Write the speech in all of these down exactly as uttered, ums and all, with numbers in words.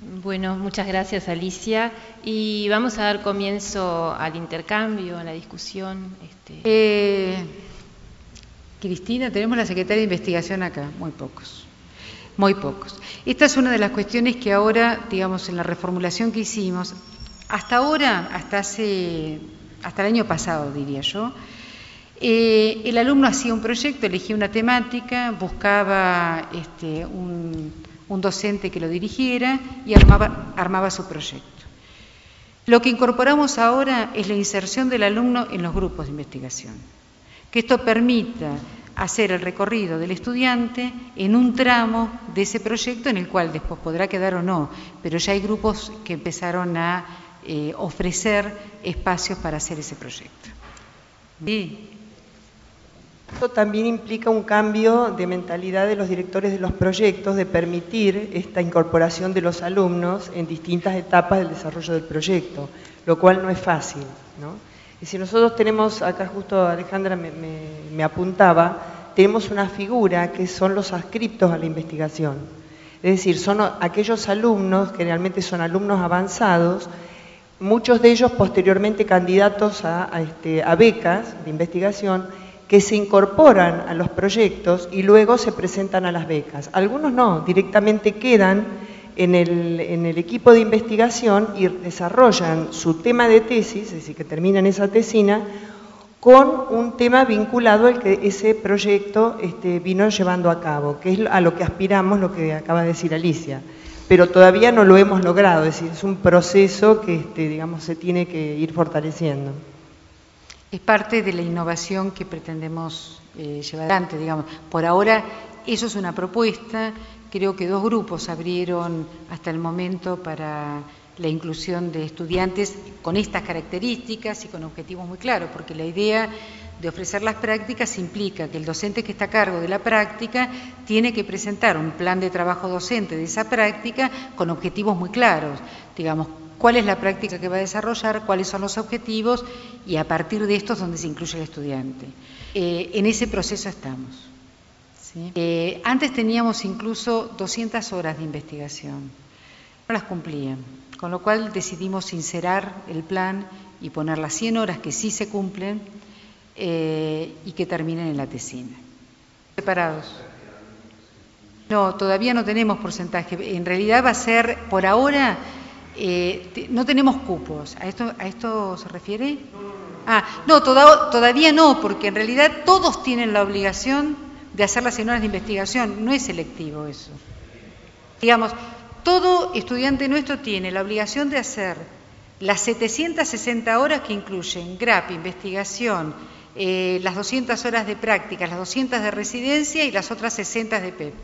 Bueno, muchas gracias, Alicia. Y vamos a dar comienzo al intercambio, a la discusión. Este... Eh, Cristina, tenemos la secretaria de investigación acá, muy pocos, muy pocos. Esta es una de las cuestiones que ahora, digamos, en la reformulación que hicimos, hasta ahora, hasta hace, hasta el año pasado, diría yo, eh, el alumno hacía un proyecto, elegía una temática, buscaba este, un, un docente que lo dirigiera y armaba, armaba su proyecto. Lo que incorporamos ahora es la inserción del alumno en los grupos de investigación, que esto permita hacer el recorrido del estudiante en un tramo de ese proyecto en el cual después podrá quedar o no, pero ya hay grupos que empezaron a eh, ofrecer espacios para hacer ese proyecto. Sí. Esto también implica un cambio de mentalidad de los directores de los proyectos, de permitir esta incorporación de los alumnos en distintas etapas del desarrollo del proyecto, lo cual no es fácil, ¿no? Y si nosotros tenemos, acá justo Alejandra me, me, me apuntaba, tenemos una figura que son los adscriptos a la investigación. Es decir, son aquellos alumnos, que realmente son alumnos avanzados, muchos de ellos posteriormente candidatos a, a, este, a becas de investigación, que se incorporan a los proyectos y luego se presentan a las becas. Algunos no, directamente quedan En el, en el equipo de investigación y desarrollan su tema de tesis, es decir, que terminan esa tesina, con un tema vinculado al que ese proyecto este, vino llevando a cabo, que es a lo que aspiramos, lo que acaba de decir Alicia. Pero todavía no lo hemos logrado, es decir, es un proceso que este, digamos, se tiene que ir fortaleciendo. Es parte de la innovación que pretendemos eh, llevar adelante, digamos. Por ahora, eso es una propuesta. Creo que dos grupos abrieron hasta el momento para la inclusión de estudiantes con estas características y con objetivos muy claros, porque la idea de ofrecer las prácticas implica que el docente que está a cargo de la práctica tiene que presentar un plan de trabajo docente de esa práctica con objetivos muy claros, digamos, cuál es la práctica que va a desarrollar, cuáles son los objetivos y a partir de estos donde se incluye el estudiante. Eh, en ese proceso estamos. ¿Sí? Eh, antes teníamos incluso doscientas horas de investigación, no las cumplían, con lo cual decidimos sincerar el plan y poner las cien horas que sí se cumplen eh, y que terminen en la tesina. ¿Separados? No, todavía no tenemos porcentaje, en realidad va a ser, por ahora, eh, te, no tenemos cupos. ¿A esto, a esto se refiere? Ah, no, toda, todavía no, porque en realidad todos tienen la obligación de hacer las cien horas de investigación, no es selectivo eso. Digamos, todo estudiante nuestro tiene la obligación de hacer las setecientas sesenta horas que incluyen G R A P, investigación, eh, las doscientas horas de práctica, las doscientas de residencia y las otras sesenta de P E P.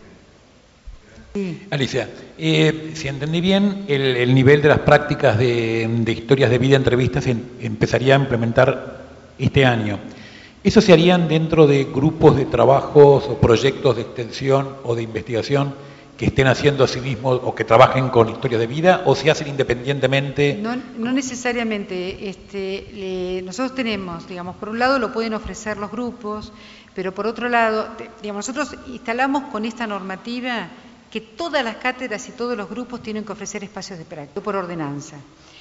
Sí. Alicia, eh, si entendí bien, el, el nivel de las prácticas de, de historias de vida, entrevistas, se empezaría a implementar este año. ¿Eso se harían dentro de grupos de trabajos o proyectos de extensión o de investigación que estén haciendo a sí mismos o que trabajen con historias de vida o se hacen independientemente? No, no necesariamente. Este, eh, nosotros tenemos, digamos, por un lado lo pueden ofrecer los grupos, pero por otro lado, digamos, nosotros instalamos con esta normativa que todas las cátedras y todos los grupos tienen que ofrecer espacios de práctica por ordenanza.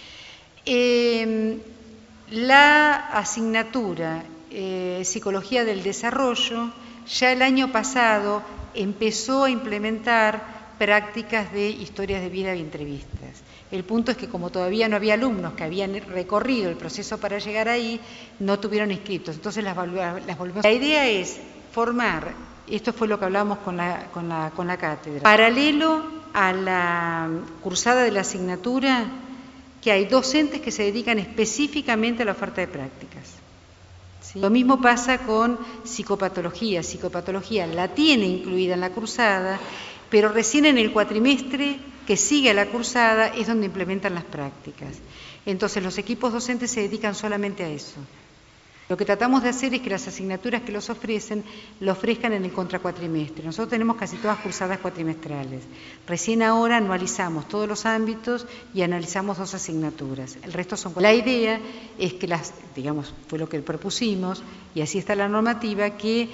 Eh, la asignatura Eh, Psicología del Desarrollo, ya el año pasado empezó a implementar prácticas de historias de vida y entrevistas. El punto es que como todavía no había alumnos que habían recorrido el proceso para llegar ahí, no tuvieron inscritos, entonces las, las volvemos. La idea es formar, esto fue lo que hablamos con la, con la, con la cátedra, paralelo a la cursada de la asignatura, que hay docentes que se dedican específicamente a la oferta de prácticas. ¿Sí? Lo mismo pasa con psicopatología. Psicopatología la tiene incluida en la cursada, pero recién en el cuatrimestre que sigue a la cursada es donde implementan las prácticas. Entonces los equipos docentes se dedican solamente a eso. Lo que tratamos de hacer es que las asignaturas que los ofrecen, lo ofrezcan en el contracuatrimestre. Nosotros tenemos casi todas cursadas cuatrimestrales. Recién ahora anualizamos todos los ámbitos y analizamos dos asignaturas. El resto son... La idea es que las, digamos, fue lo que propusimos, y así está la normativa, que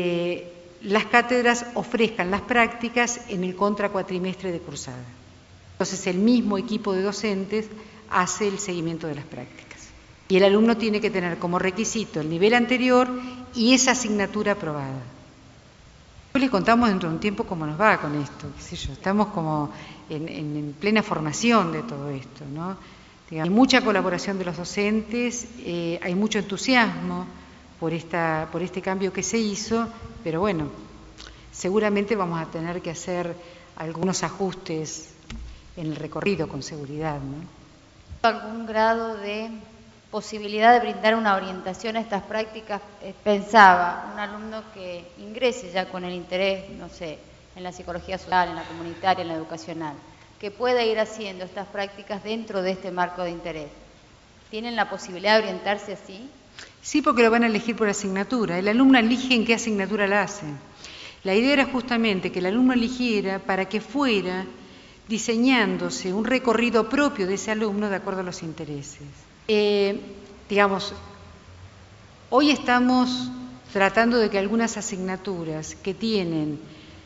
eh, las cátedras ofrezcan las prácticas en el contracuatrimestre de cursada. Entonces el mismo equipo de docentes hace el seguimiento de las prácticas. Y el alumno tiene que tener como requisito el nivel anterior y esa asignatura aprobada. Hoy les contamos dentro de un tiempo cómo nos va con esto, qué sé yo, estamos como en, en, en plena formación de todo esto, ¿no? Digamos, hay mucha colaboración de los docentes, eh, hay mucho entusiasmo por, esta, por este cambio que se hizo, pero bueno, seguramente vamos a tener que hacer algunos ajustes en el recorrido con seguridad, ¿no? ¿Algún grado de posibilidad de brindar una orientación a estas prácticas? Eh, pensaba, un alumno que ingrese ya con el interés, no sé, en la psicología social, en la comunitaria, en la educacional, que pueda ir haciendo estas prácticas dentro de este marco de interés. ¿Tienen la posibilidad de orientarse así? Sí, porque lo van a elegir por asignatura. El alumno elige en qué asignatura la hace. La idea era justamente que el alumno eligiera para que fuera diseñándose un recorrido propio de ese alumno de acuerdo a los intereses. Eh, digamos, hoy estamos tratando de que algunas asignaturas que tienen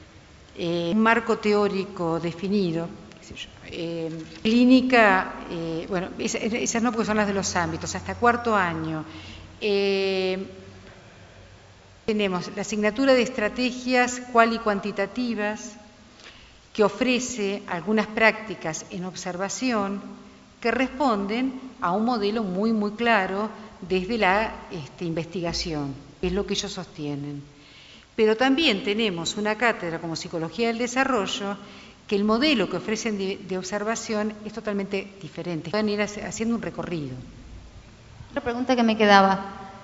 eh, un marco teórico definido, qué sé yo, eh, clínica, eh, bueno, esas, esas no porque son las de los ámbitos, hasta cuarto año, eh, tenemos la asignatura de estrategias cual y cuantitativas, que ofrece algunas prácticas en observación que responden a un modelo muy, muy claro desde la este, investigación, que es lo que ellos sostienen. Pero también tenemos una cátedra como Psicología del Desarrollo, que el modelo que ofrecen de, de observación es totalmente diferente. Pueden ir haciendo un recorrido. Otra pregunta que me quedaba.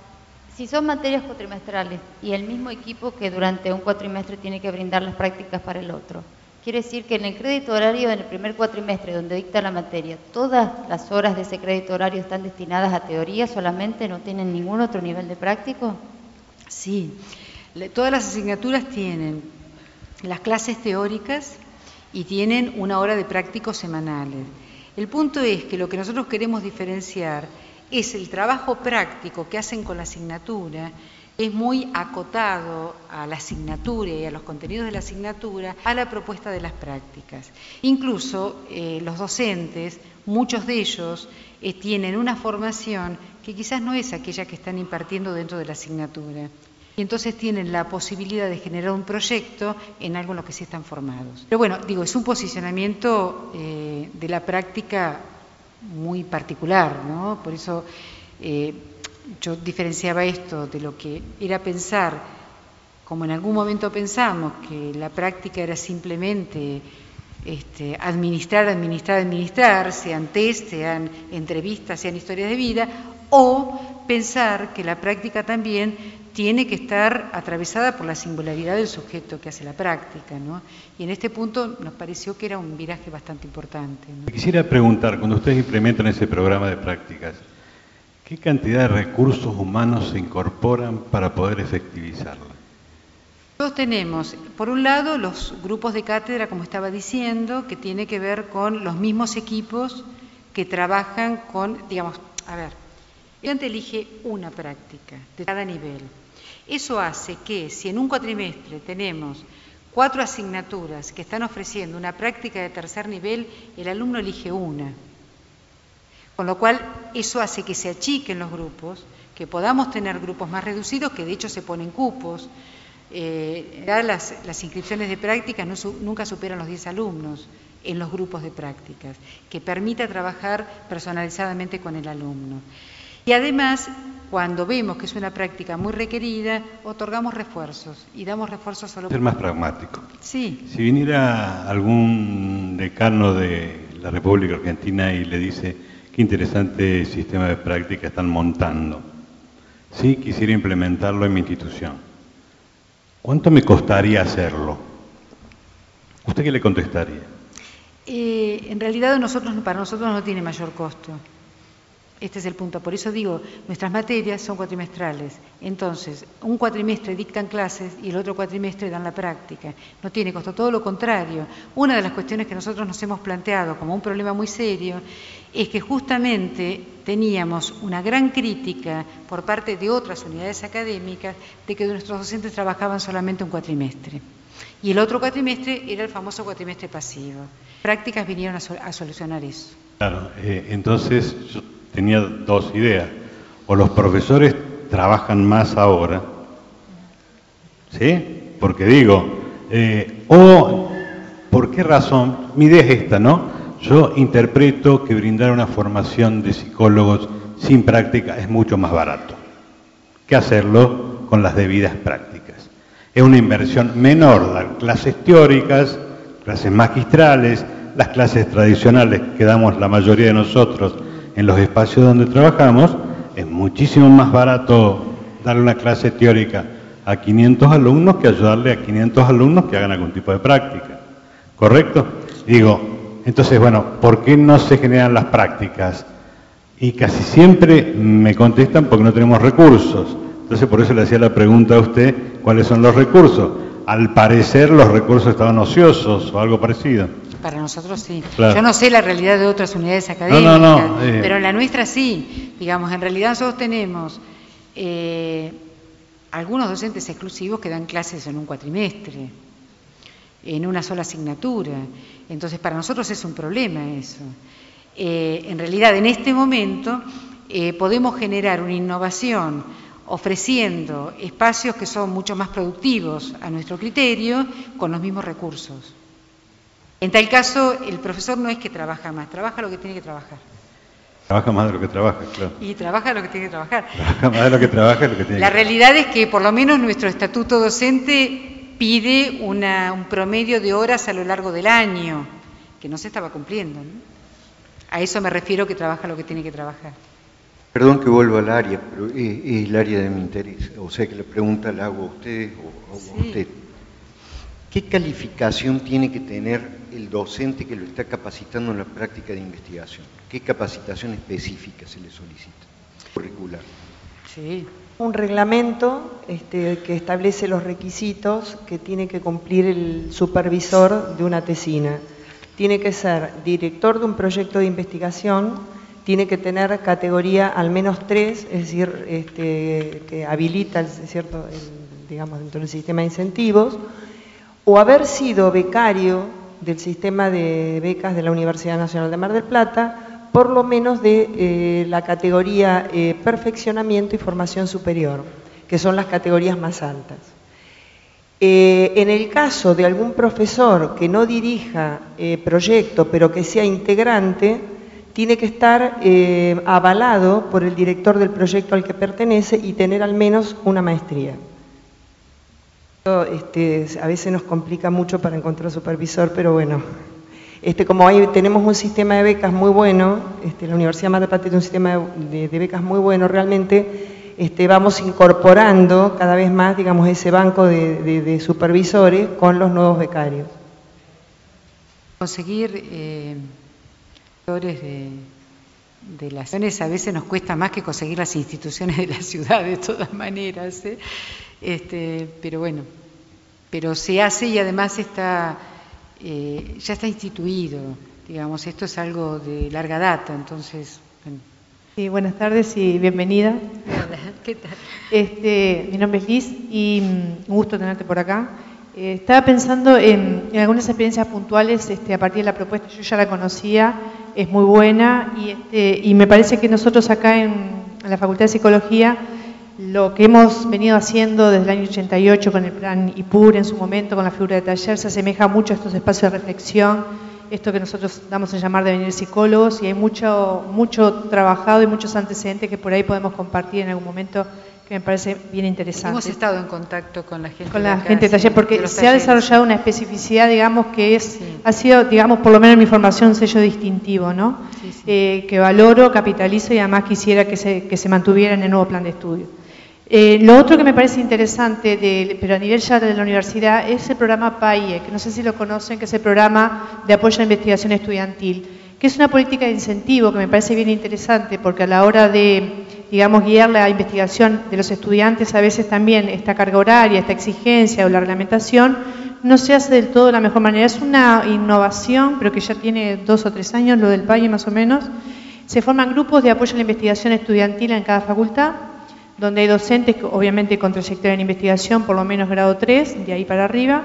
Si son materias cuatrimestrales y el mismo equipo que durante un cuatrimestre tiene que brindar las prácticas para el otro, quiere decir que en el crédito horario del primer cuatrimestre, donde dicta la materia, todas las horas de ese crédito horario están destinadas a teoría solamente, ¿no tienen ningún otro nivel de práctico? Sí, todas las asignaturas tienen las clases teóricas y tienen una hora de prácticos semanales. El punto es que lo que nosotros queremos diferenciar es el trabajo práctico que hacen con la asignatura, es muy acotado a la asignatura y a los contenidos de la asignatura, a la propuesta de las prácticas. Incluso eh, los docentes, muchos de ellos, eh, tienen una formación que quizás no es aquella que están impartiendo dentro de la asignatura. Y entonces tienen la posibilidad de generar un proyecto en algo en lo que sí están formados. Pero bueno, digo, es un posicionamiento eh, de la práctica muy particular, ¿no? Por eso eh, yo diferenciaba esto de lo que era pensar, como en algún momento pensamos, que la práctica era simplemente este, administrar, administrar, administrar, sean test, sean entrevistas, sean historias de vida, o pensar que la práctica también tiene que estar atravesada por la singularidad del sujeto que hace la práctica, ¿no? Y en este punto nos pareció que era un viraje bastante importante, ¿no? Quisiera preguntar, cuando ustedes implementan ese programa de prácticas, ¿qué cantidad de recursos humanos se incorporan para poder efectivizarla? Nosotros tenemos, por un lado, los grupos de cátedra, como estaba diciendo, que tiene que ver con los mismos equipos que trabajan con, digamos, a ver, el estudiante elige una práctica de cada nivel. Eso hace que si en un cuatrimestre tenemos cuatro asignaturas que están ofreciendo una práctica de tercer nivel, el alumno elige una. Con lo cual, eso hace que se achiquen los grupos, que podamos tener grupos más reducidos, que de hecho se ponen cupos. Eh, las, las inscripciones de práctica no, nunca superan los diez alumnos en los grupos de prácticas, que permita trabajar personalizadamente con el alumno. Y además, cuando vemos que es una práctica muy requerida, otorgamos refuerzos y damos refuerzos solo... Ser más pragmático. Sí. Si viniera algún decano de la República Argentina y le dice qué interesante sistema de práctica están montando, sí, quisiera implementarlo en mi institución, ¿cuánto me costaría hacerlo? ¿Usted qué le contestaría? Eh, en realidad nosotros, para nosotros no tiene mayor costo. Este es el punto. Por eso digo, nuestras materias son cuatrimestrales. Entonces, un cuatrimestre dictan clases y el otro cuatrimestre dan la práctica. No tiene costo, todo lo contrario. Una de las cuestiones que nosotros nos hemos planteado como un problema muy serio es que justamente teníamos una gran crítica por parte de otras unidades académicas de que nuestros docentes trabajaban solamente un cuatrimestre. Y el otro cuatrimestre era el famoso cuatrimestre pasivo. Prácticas vinieron a, so a solucionar eso. Claro, eh, entonces yo tenía dos ideas. O los profesores trabajan más ahora, ¿sí? Porque digo, eh, o ¿por qué razón? Mi idea es esta, ¿no? Yo interpreto que brindar una formación de psicólogos sin práctica es mucho más barato que hacerlo con las debidas prácticas. Es una inversión menor, las clases teóricas, clases magistrales, las clases tradicionales que damos la mayoría de nosotros en los espacios donde trabajamos. Es muchísimo más barato darle una clase teórica a quinientos alumnos que ayudarle a quinientos alumnos que hagan algún tipo de práctica. ¿Correcto? Digo, entonces, bueno, ¿por qué no se generan las prácticas? Y casi siempre me contestan porque no tenemos recursos. Entonces, por eso le hacía la pregunta a usted, ¿cuáles son los recursos? Al parecer, los recursos estaban ociosos o algo parecido. Para nosotros sí. Claro. Yo no sé la realidad de otras unidades académicas, no, no, no, eh. pero en la nuestra sí. Digamos, en realidad nosotros tenemos eh, algunos docentes exclusivos que dan clases en un cuatrimestre, en una sola asignatura. Entonces, para nosotros es un problema eso. Eh, en realidad, en este momento, eh, podemos generar una innovación ofreciendo espacios que son mucho más productivos a nuestro criterio con los mismos recursos. En tal caso, el profesor no es que trabaja más, trabaja lo que tiene que trabajar. Trabaja más de lo que trabaja, claro. Y trabaja lo que tiene que trabajar. Trabaja más de lo que trabaja y lo que tiene La que realidad es que por lo menos nuestro estatuto docente pide una, un promedio de horas a lo largo del año, que no se estaba cumpliendo, ¿no? A eso me refiero, que trabaja lo que tiene que trabajar. Perdón que vuelva al área, pero es, es el área de mi interés. O sea que la pregunta la hago a usted o a Sí. usted. ¿Qué calificación tiene que tener el docente que lo está capacitando en la práctica de investigación? ¿Qué capacitación específica se le solicita? Curricular. Sí. Un reglamento este, que establece los requisitos que tiene que cumplir el supervisor de una tesina. Tiene que ser director de un proyecto de investigación, tiene que tener categoría al menos tres, es decir, este, que habilita, ¿cierto?, el, digamos, dentro del sistema de incentivos, o haber sido becario del sistema de becas de la Universidad Nacional de Mar del Plata, por lo menos de eh, la categoría eh, perfeccionamiento y formación superior, que son las categorías más altas. Eh, en el caso de algún profesor que no dirija eh, proyecto, pero que sea integrante, tiene que estar eh, avalado por el director del proyecto al que pertenece y tener al menos una maestría. Este, a veces nos complica mucho para encontrar supervisor, pero bueno, este, como ahí tenemos un sistema de becas muy bueno, este, la Universidad Mar del Plata tiene un sistema de, de, de becas muy bueno, realmente este, vamos incorporando cada vez más, digamos, ese banco de, de, de supervisores con los nuevos becarios. Conseguir eh, de, de las zonas a veces nos cuesta más que conseguir las instituciones de la ciudad, de todas maneras, ¿eh? Este, pero bueno, pero se hace y además está, eh, ya está instituido, digamos, esto es algo de larga data, entonces... Bueno. Sí, buenas tardes y bienvenida. Hola, ¿qué tal? Este, mi nombre es Liz y um, un gusto tenerte por acá. Eh, estaba pensando en, en algunas experiencias puntuales este, a partir de la propuesta, yo ya la conocía, es muy buena y, este, y me parece que nosotros acá en, en la Facultad de Psicología lo que hemos venido haciendo desde el año ochenta y ocho con el plan I P U R en su momento, con la figura de taller, se asemeja mucho a estos espacios de reflexión, esto que nosotros damos en llamar de venir psicólogos, y hay mucho, mucho trabajado y muchos antecedentes que por ahí podemos compartir en algún momento, que me parece bien interesante. Hemos estado en contacto con la gente con la de acá, gente de taller, porque de se talleres. ha desarrollado una especificidad, digamos, que es, Sí. ha sido, digamos, por lo menos en mi formación, un sello distintivo, ¿no? Sí, sí. Eh, que valoro, capitalizo y además quisiera que se, que se mantuviera en el nuevo plan de estudio. Eh, lo otro que me parece interesante, de, pero a nivel ya de la universidad, es el programa P A I E, que no sé si lo conocen, que es el programa de apoyo a la investigación estudiantil, que es una política de incentivo que me parece bien interesante, porque a la hora de, digamos, guiar la investigación de los estudiantes, a veces también esta carga horaria, esta exigencia o la reglamentación, no se hace del todo de la mejor manera. Es una innovación, pero que ya tiene dos o tres años, lo del P A I E más o menos. Se forman grupos de apoyo a la investigación estudiantil en cada facultad, donde hay docentes, obviamente con trayectoria en investigación, por lo menos grado tres, de ahí para arriba,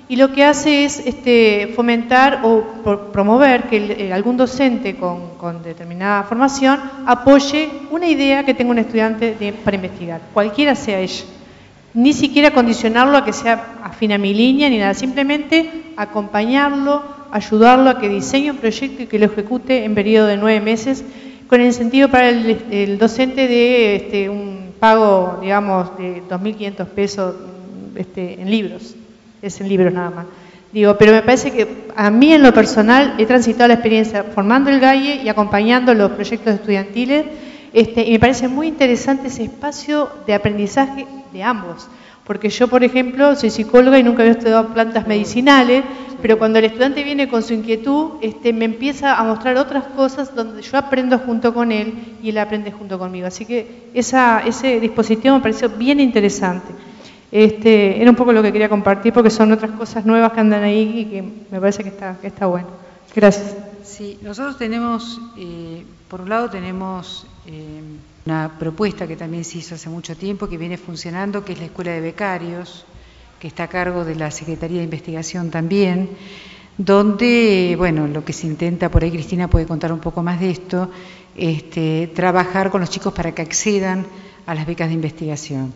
y lo que hace es este, fomentar o pro promover que el, el, algún docente con, con determinada formación apoye una idea que tenga un estudiante de, para investigar, cualquiera sea ella. Ni siquiera condicionarlo a que sea afín a mi línea ni nada, simplemente acompañarlo, ayudarlo a que diseñe un proyecto y que lo ejecute en periodo de nueve meses, con el incentivo para el, el docente de este, un pago, digamos, de dos mil quinientos pesos este, en libros. Es en libros nada más. Digo, pero me parece que a mí en lo personal he transitado la experiencia formando el GAIE y acompañando los proyectos estudiantiles, este, y me parece muy interesante ese espacio de aprendizaje de ambos. Porque yo, por ejemplo, soy psicóloga y nunca había estudiado plantas medicinales, pero cuando el estudiante viene con su inquietud, este, me empieza a mostrar otras cosas donde yo aprendo junto con él y él aprende junto conmigo. Así que esa, ese dispositivo me pareció bien interesante. Este, era un poco lo que quería compartir porque son otras cosas nuevas que andan ahí y que me parece que está, que está bueno. Gracias. Sí, nosotros tenemos, eh, por un lado tenemos eh, una propuesta que también se hizo hace mucho tiempo, que viene funcionando, que es la Escuela de Becarios, que está a cargo de la Secretaría de Investigación también, donde, bueno, lo que se intenta, por ahí Cristina puede contar un poco más de esto, este, trabajar con los chicos para que accedan a las becas de investigación.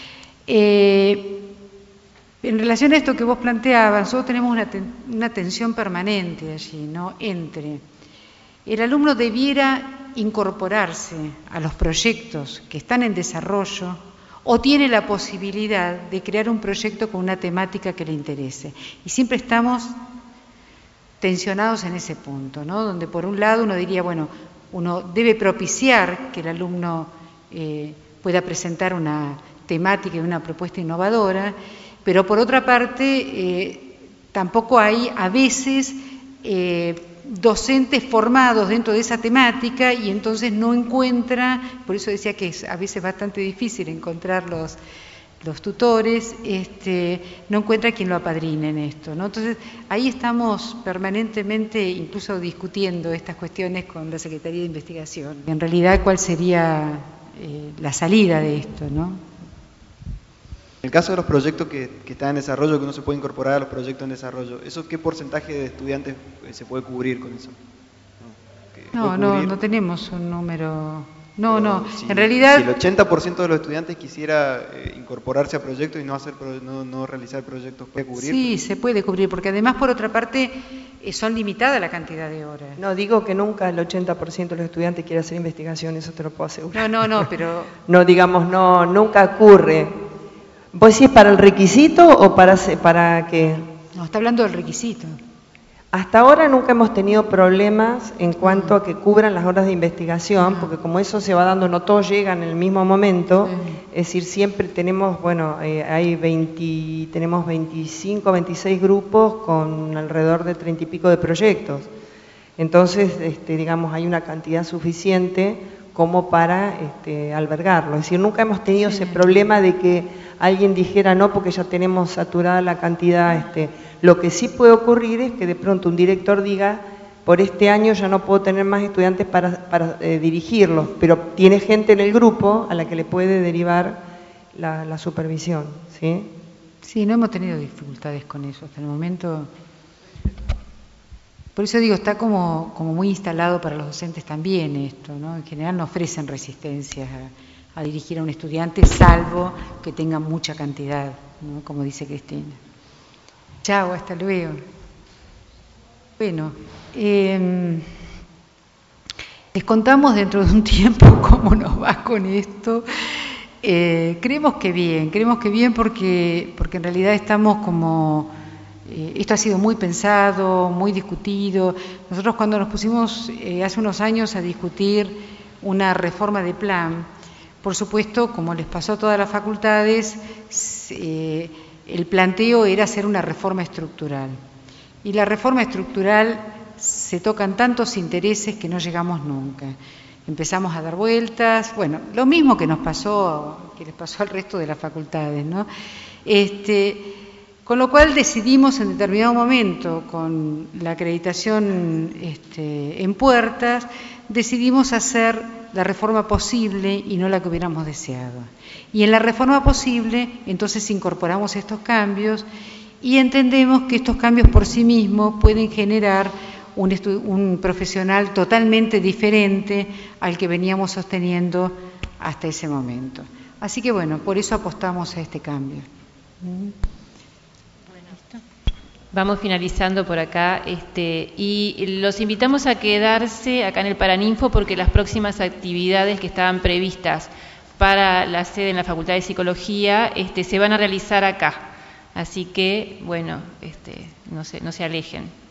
Eh, en relación a esto que vos planteabas, nosotros tenemos una, ten, una tensión permanente allí, ¿no? Entre el alumno debiera incorporarse a los proyectos que están en desarrollo o tiene la posibilidad de crear un proyecto con una temática que le interese. Y siempre estamos tensionados en ese punto, ¿no? Donde por un lado uno diría, bueno, uno debe propiciar que el alumno eh, pueda presentar una temática y una propuesta innovadora, pero por otra parte eh, tampoco hay a veces eh, docentes formados dentro de esa temática y entonces no encuentra, por eso decía que es a veces bastante difícil encontrar los, los tutores, este, no encuentra quien lo apadrine en esto, ¿no? Entonces ahí estamos permanentemente incluso discutiendo estas cuestiones con la Secretaría de Investigación. En realidad, ¿cuál sería eh, la salida de esto, no? En el caso de los proyectos que, que están en desarrollo, que uno se puede incorporar a los proyectos en desarrollo, ¿eso qué porcentaje de estudiantes se puede cubrir con eso? No, no, no tenemos un número. No, Pero no, si, en realidad... Si el ochenta por ciento de los estudiantes quisiera eh, incorporarse a proyectos y no, hacer, no, no realizar proyectos, ¿puede cubrir? Sí, se puede cubrir, porque además, por otra parte, eh, son limitadas la cantidad de horas. No, digo que nunca el ochenta por ciento de los estudiantes quiere hacer investigación, eso te lo puedo asegurar. No, no, no, pero... no, digamos, no, nunca ocurre. ¿Vos decís para el requisito o para, para qué? No, está hablando del requisito. Hasta ahora nunca hemos tenido problemas en cuanto a que cubran las horas de investigación, porque como eso se va dando, no todos llegan en el mismo momento, es decir, siempre tenemos, bueno, eh, hay veinte, tenemos veinticinco, veintiséis grupos con alrededor de treinta y pico de proyectos. Entonces, este, digamos, hay una cantidad suficiente como para este, albergarlo. Es decir, nunca hemos tenido sí. ese problema de que alguien dijera no porque ya tenemos saturada la cantidad. Este, lo que sí puede ocurrir es que de pronto un director diga, por este año ya no puedo tener más estudiantes para, para eh, dirigirlos, pero tiene gente en el grupo a la que le puede derivar la, la supervisión. ¿Sí? Sí, no hemos tenido dificultades con eso hasta el momento. Por eso digo, está como, como muy instalado para los docentes también esto, ¿no? En general no ofrecen resistencias a, a dirigir a un estudiante, salvo que tenga mucha cantidad, ¿no? Como dice Cristina. Chao, hasta luego. Bueno, eh, les contamos dentro de un tiempo cómo nos va con esto. Eh, creemos que bien, creemos que bien porque, porque en realidad estamos como... Eh, esto ha sido muy pensado, muy discutido. Nosotros cuando nos pusimos eh, hace unos años a discutir una reforma de plan, por supuesto, como les pasó a todas las facultades, eh, el planteo era hacer una reforma estructural. Y la reforma estructural se tocan tantos intereses que no llegamos nunca. Empezamos a dar vueltas, bueno, lo mismo que nos pasó, que les pasó al resto de las facultades, ¿no? Este... Con lo cual decidimos en determinado momento, con la acreditación este, en puertas, decidimos hacer la reforma posible y no la que hubiéramos deseado. Y en la reforma posible, entonces incorporamos estos cambios y entendemos que estos cambios por sí mismos pueden generar un, un profesional totalmente diferente al que veníamos sosteniendo hasta ese momento. Así que bueno, por eso apostamos a este cambio. Vamos finalizando por acá este, y los invitamos a quedarse acá en el Paraninfo porque las próximas actividades que estaban previstas para la sede en la Facultad de Psicología este, se van a realizar acá. Así que, bueno, este, no se, no se alejen.